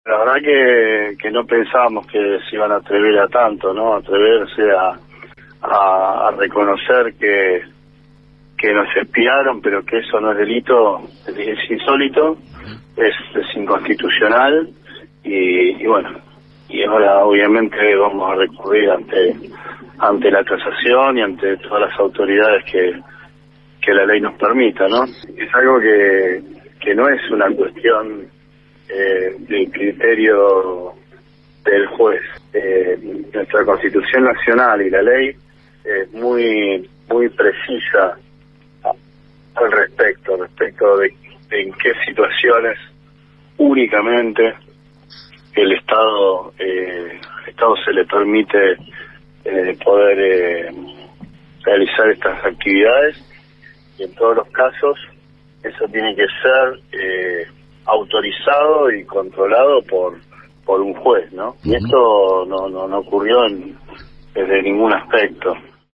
La verdad que no pensábamos que se iban a atrever a tanto, ¿no? Atreverse a reconocer que nos espiaron, pero que eso no es delito, es insólito, es inconstitucional y bueno, y ahora obviamente vamos a recurrir ante la casación y ante todas las autoridades que la ley nos permita, ¿no? Es algo que no es una cuestión del criterio del juez. Nuestra Constitución Nacional y la ley es muy precisa al respecto de en qué situaciones únicamente el Estado se le permite poder realizar estas actividades, y en todos los casos eso tiene que ser autorizado y controlado por un juez, ¿no? Y esto no ocurrió desde ningún aspecto.